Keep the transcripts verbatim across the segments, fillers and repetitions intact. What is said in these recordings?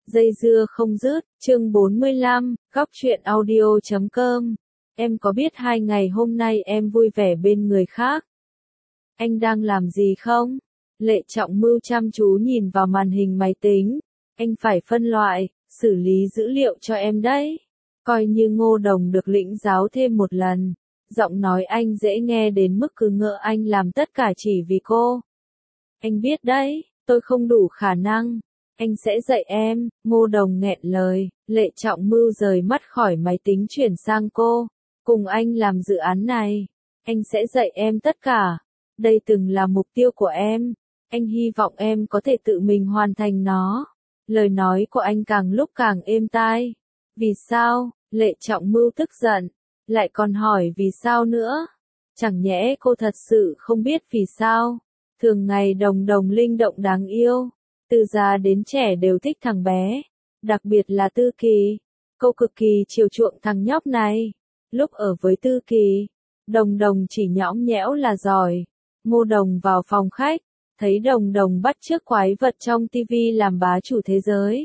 Dây dưa không dứt, chương bốn mươi lăm, góc truyện audio chấm com. Em có biết hai ngày hôm nay em vui vẻ bên người khác? Anh đang làm gì không? Lệ Trọng Mưu chăm chú nhìn vào màn hình máy tính. Anh phải phân loại, xử lý dữ liệu cho em đấy. Coi như Ngô Đồng được lĩnh giáo thêm một lần. Giọng nói anh dễ nghe đến mức cứ ngỡ anh làm tất cả chỉ vì cô. Anh biết đấy, tôi không đủ khả năng. Anh sẽ dạy em, Ngô Đồng nghẹn lời. Lệ Trọng Mưu rời mắt khỏi máy tính chuyển sang cô. Cùng anh làm dự án này. Anh sẽ dạy em tất cả. Đây từng là mục tiêu của em. Anh hy vọng em có thể tự mình hoàn thành nó. Lời nói của anh càng lúc càng êm tai. Vì sao? Lệ Trọng Mưu tức giận. Lại còn hỏi vì sao nữa? Chẳng nhẽ cô thật sự không biết vì sao? Thường ngày Đồng Đồng linh động đáng yêu. Từ già đến trẻ đều thích thằng bé. Đặc biệt là Tư Kỳ. Cô cực kỳ chiều chuộng thằng nhóc này. Lúc ở với Tư Kỳ, Đồng Đồng chỉ nhõng nhẽo là giỏi. Ngô Đồng vào phòng khách, thấy Đồng Đồng bắt chước quái vật trong tivi làm bá chủ thế giới.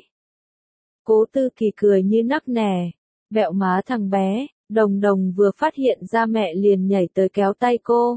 Cố Tư Kỳ cười như nắc nẻ. Bẹo má thằng bé, Đồng Đồng vừa phát hiện ra mẹ liền nhảy tới kéo tay cô.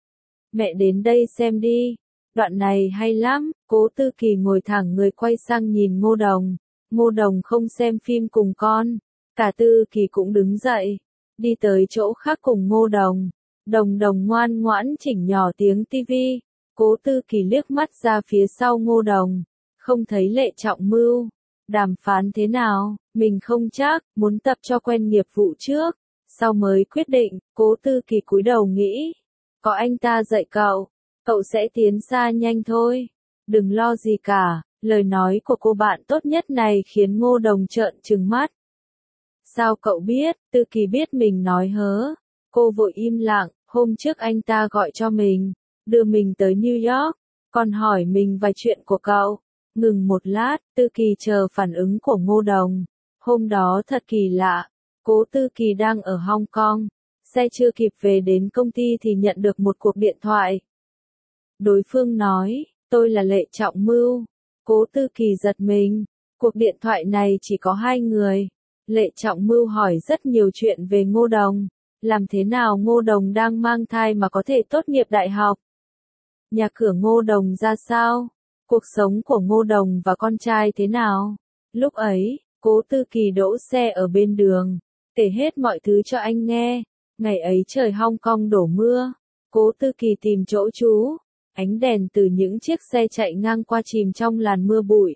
Mẹ đến đây xem đi. Đoạn này hay lắm. Cố Tư Kỳ ngồi thẳng người quay sang nhìn Ngô Đồng. Ngô Đồng không xem phim cùng con. Cả Tư Kỳ cũng đứng dậy. Đi tới chỗ khác cùng Ngô Đồng. Đồng Đồng ngoan ngoãn chỉnh nhỏ tiếng tivi. Cố Tư Kỳ liếc mắt ra phía sau Ngô Đồng. Không thấy Lệ Trọng Mưu. Đàm phán thế nào? Mình không chắc, muốn tập cho quen nghiệp vụ trước. Sau mới quyết định. Cố Tư Kỳ cúi đầu nghĩ. Có anh ta dạy cậu. Cậu sẽ tiến xa nhanh thôi. Đừng lo gì cả. Lời nói của cô bạn tốt nhất này khiến Ngô Đồng trợn trừng mắt. Sao cậu biết? Tư Kỳ biết mình nói hớ. Cô vội im lặng. Hôm trước anh ta gọi cho mình. Đưa mình tới New York. Còn hỏi mình vài chuyện của cậu. Ngừng một lát. Tư Kỳ chờ phản ứng của Ngô Đồng. Hôm đó thật kỳ lạ. Cố Tư Kỳ đang ở Hong Kong. Xe chưa kịp về đến công ty thì nhận được một cuộc điện thoại. Đối phương nói, tôi là Lệ Trọng Mưu. Cố Tư Kỳ giật mình. Cuộc điện thoại này chỉ có hai người. Lệ Trọng Mưu hỏi rất nhiều chuyện về Ngô Đồng. Làm thế nào Ngô Đồng đang mang thai mà có thể tốt nghiệp đại học? Nhà cửa Ngô Đồng ra sao? Cuộc sống của Ngô Đồng và con trai thế nào? Lúc ấy, Cố Tư Kỳ đỗ xe ở bên đường. Kể hết mọi thứ cho anh nghe. Ngày ấy trời Hong Kong đổ mưa. Cố Tư Kỳ tìm chỗ trú. Ánh đèn từ những chiếc xe chạy ngang qua chìm trong làn mưa bụi.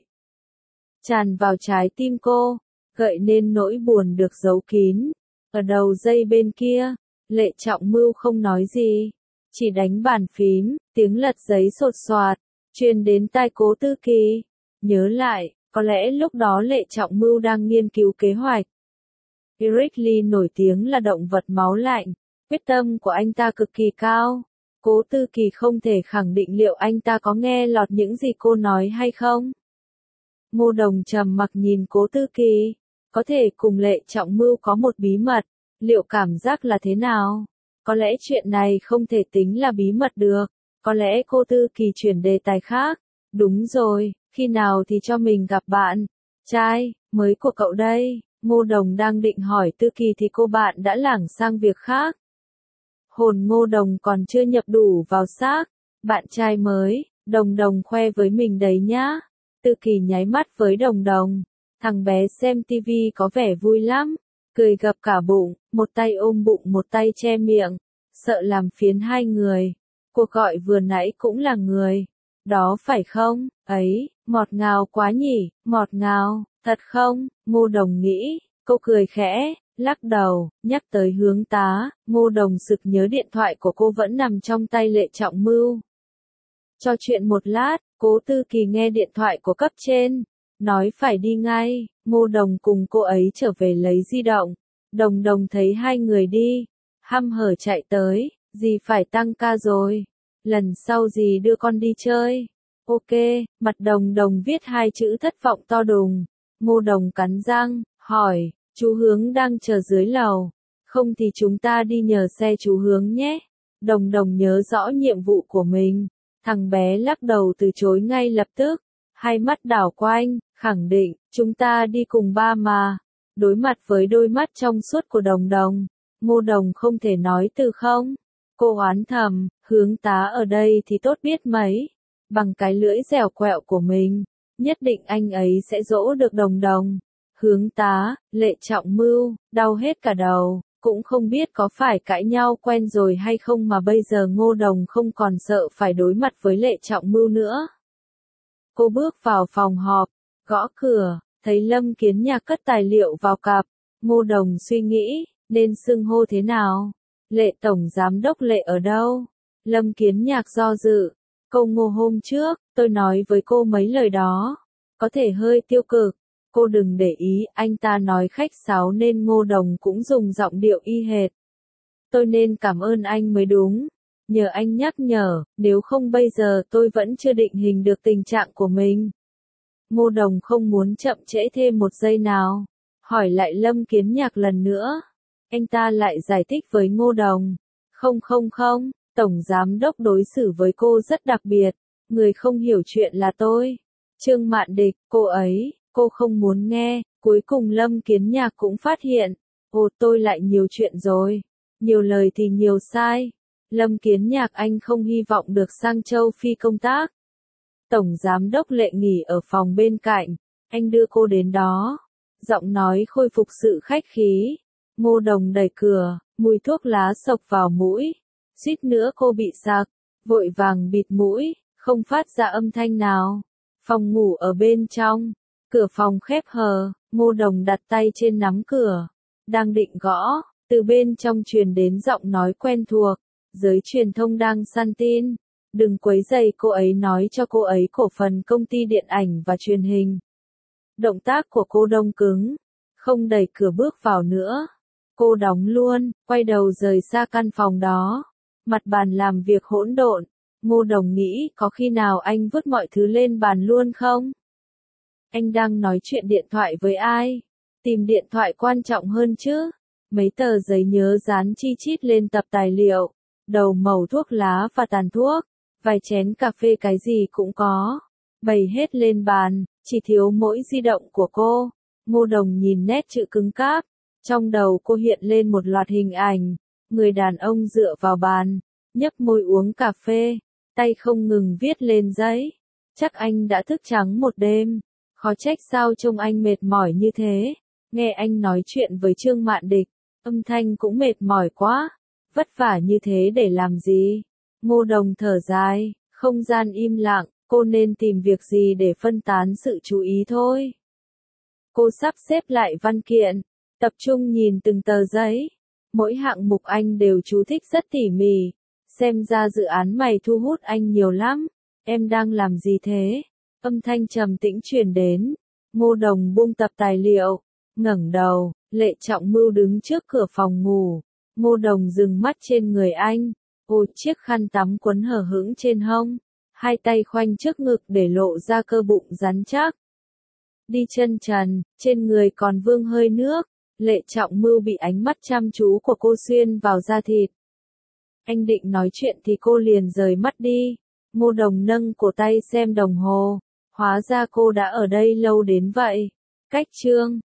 Tràn vào trái tim cô. Gợi nên nỗi buồn được giấu kín. Ở đầu dây bên kia, Lệ Trọng Mưu không nói gì. Chỉ đánh bàn phím, tiếng lật giấy sột soạt. Truyền đến tai Cố Tư Kỳ. Nhớ lại, có lẽ lúc đó Lệ Trọng Mưu đang nghiên cứu kế hoạch. Eric Lee nổi tiếng là động vật máu lạnh. Quyết tâm của anh ta cực kỳ cao. Cố Tư Kỳ không thể khẳng định liệu anh ta có nghe lọt những gì cô nói hay không. Ngô Đồng trầm mặc nhìn Cố Tư Kỳ. Có thể cùng Lệ Trọng Mưu có một bí mật. Liệu cảm giác là thế nào? Có lẽ chuyện này không thể tính là bí mật được. Có lẽ cô Tư Kỳ chuyển đề tài khác. Đúng rồi, khi nào thì cho mình gặp bạn trai mới của cậu đây? Ngô Đồng đang định hỏi Tư Kỳ thì cô bạn đã lảng sang việc khác. Hồn Ngô Đồng còn chưa nhập đủ vào xác. Bạn trai mới, Đồng Đồng khoe với mình đấy nhá. Tư Kỳ nháy mắt với Đồng Đồng. Thằng bé xem tivi có vẻ vui lắm. Cười gập cả bụng, một tay ôm bụng một tay che miệng. Sợ làm phiền hai người. Cuộc gọi vừa nãy cũng là người. Đó phải không? Ấy, ngọt ngào quá nhỉ, ngọt ngào, thật không? Ngô Đồng nghĩ. Cô cười khẽ, lắc đầu, nhắc tới hướng tá. Ngô Đồng sực nhớ điện thoại của cô vẫn nằm trong tay Lệ Trọng Mưu. Trò chuyện một lát, Cố Tư Kỳ nghe điện thoại của cấp trên. Nói phải đi ngay. Ngô Đồng cùng cô ấy trở về lấy di động. Đồng Đồng thấy hai người đi. Hăm hở chạy tới. Dì phải tăng ca rồi. Lần sau dì đưa con đi chơi. Ok, mặt Đồng Đồng viết hai chữ thất vọng to đùng. Ngô Đồng cắn răng, hỏi, chú Hướng đang chờ dưới lầu. Không thì chúng ta đi nhờ xe chú Hướng nhé. Đồng Đồng nhớ rõ nhiệm vụ của mình. Thằng bé lắc đầu từ chối ngay lập tức. Hai mắt đảo quanh, Khẳng định, chúng ta đi cùng ba mà. Đối mặt với đôi mắt trong suốt của Đồng Đồng, Ngô Đồng không thể nói từ không. Cô oán thầm, Hướng tá ở đây thì tốt biết mấy. Bằng cái lưỡi dẻo quẹo của mình, nhất định anh ấy sẽ dỗ được Đồng Đồng. Hướng tá, Lệ Trọng Mưu, đau hết cả đầu, cũng không biết có phải cãi nhau quen rồi hay không mà bây giờ Ngô Đồng không còn sợ phải đối mặt với Lệ Trọng Mưu nữa. Cô bước vào phòng họp, gõ cửa, thấy Lâm Kiến Nhạc cất tài liệu vào cặp. Ngô Đồng suy nghĩ, nên xưng hô thế nào? Lệ Tổng Giám Đốc Lệ ở đâu? Lâm Kiến Nhạc do dự. Câu Ngô hôm trước, tôi nói với cô mấy lời đó. Có thể hơi tiêu cực. Cô đừng để ý, anh ta nói khách sáo nên Ngô Đồng cũng dùng giọng điệu y hệt. Tôi nên cảm ơn anh mới đúng. Nhờ anh nhắc nhở, nếu không bây giờ tôi vẫn chưa định hình được tình trạng của mình. Ngô Đồng không muốn chậm trễ thêm một giây nào. Hỏi lại Lâm Kiến Nhạc lần nữa. Anh ta lại giải thích với Ngô Đồng. Không không không, Tổng Giám Đốc đối xử với cô rất đặc biệt. Người không hiểu chuyện là tôi. Trương Mạn Địch, cô ấy, cô không muốn nghe. Cuối cùng Lâm Kiến Nhạc cũng phát hiện. Ồ, tôi lại nhiều chuyện rồi. Nhiều lời thì nhiều sai. Lâm Kiến Nhạc, anh không hy vọng được sang châu Phi công tác. Tổng Giám Đốc Lệ nghỉ ở phòng bên cạnh. Anh đưa cô đến đó. Giọng nói khôi phục sự khách khí. Ngô Đồng đẩy cửa, mùi thuốc lá xộc vào mũi. Suýt nữa cô bị sặc. Vội vàng bịt mũi, không phát ra âm thanh nào. Phòng ngủ ở bên trong. Cửa phòng khép hờ, Ngô Đồng đặt tay trên nắm cửa. Đang định gõ, từ bên trong truyền đến giọng nói quen thuộc. Giới truyền thông đang săn tin. Đừng quấy rầy cô ấy, nói cho cô ấy cổ phần công ty điện ảnh và truyền hình. Động tác của cô đông cứng. Không đẩy cửa bước vào nữa. Cô đóng luôn, quay đầu rời xa căn phòng đó. Mặt bàn làm việc hỗn độn. Ngô Đồng nghĩ có khi nào anh vứt mọi thứ lên bàn luôn không? Anh đang nói chuyện điện thoại với ai? Tìm điện thoại quan trọng hơn chứ? Mấy tờ giấy nhớ dán chi chít lên tập tài liệu. Đầu mẩu thuốc lá và tàn thuốc. Vài chén cà phê cái gì cũng có. Bày hết lên bàn, chỉ thiếu mỗi di động của cô. Ngô Đồng nhìn nét chữ cứng cáp. Trong đầu cô hiện lên một loạt hình ảnh. Người đàn ông dựa vào bàn, nhấp môi uống cà phê, tay không ngừng viết lên giấy. Chắc anh đã thức trắng một đêm. Khó trách sao trông anh mệt mỏi như thế. Nghe anh nói chuyện với Trương Mạn Địch, âm thanh cũng mệt mỏi quá. Vất vả như thế để làm gì? Ngô Đồng thở dài, không gian im lặng, cô nên tìm việc gì để phân tán sự chú ý thôi. Cô sắp xếp lại văn kiện, tập trung nhìn từng tờ giấy. Mỗi hạng mục anh đều chú thích rất tỉ mỉ. Xem ra dự án mày thu hút anh nhiều lắm. Em đang làm gì thế? Âm thanh trầm tĩnh truyền đến. Ngô Đồng buông tập tài liệu, ngẩng đầu, Lệ Trọng Mưu đứng trước cửa phòng ngủ. Ngô Đồng dừng mắt trên người anh. Ôi, chiếc khăn tắm quấn hở hững trên hông. Hai tay khoanh trước ngực để lộ ra cơ bụng rắn chắc. Đi chân trần, trên người còn vương hơi nước. Lệ Trọng Mưu bị ánh mắt chăm chú của cô xuyên vào da thịt. Anh định nói chuyện thì cô liền rời mắt đi. Ngô Đồng nâng cổ tay xem đồng hồ. Hóa ra cô đã ở đây lâu đến vậy. Cách chương